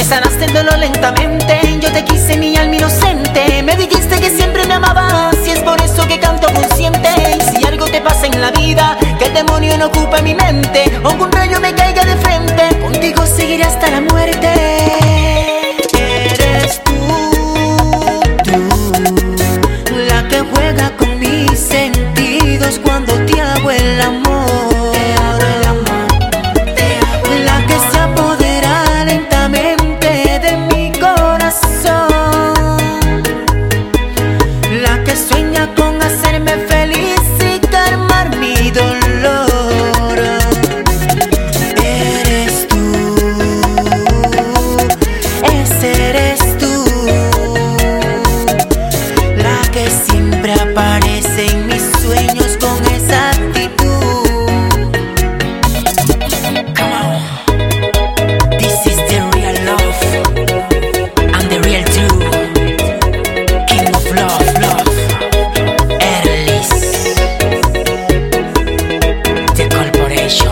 sanaste el dolor lentamente. Yo te quise, mi alma inocente. Me dijiste que siempre me amabas y es por eso que canto consciente. Y si algo te pasa en la vida, que el demonio no ocupe mi mente, o que un rayo me caiga de frente, contigo seguiré hasta la muerte. Eres tú, la que juega con mis sentidos cuando te hago el amor. Aparece en mis sueños con esa actitud. Come on, this is the real love. I'm the real true king of love, love. Erlis, the corporation.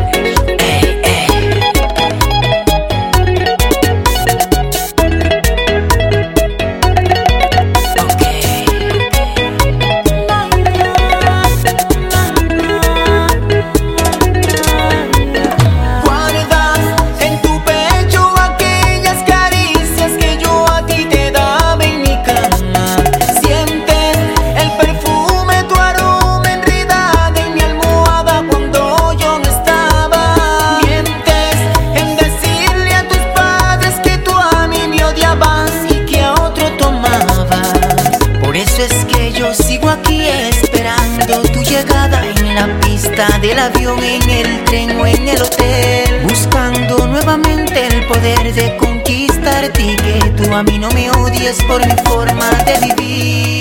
Sigo aquí esperando tu llegada en la pista del avión, en el tren o en el hotel, buscando nuevamente el poder de conquistarte y que tú a mí no me odies por mi forma de vivir.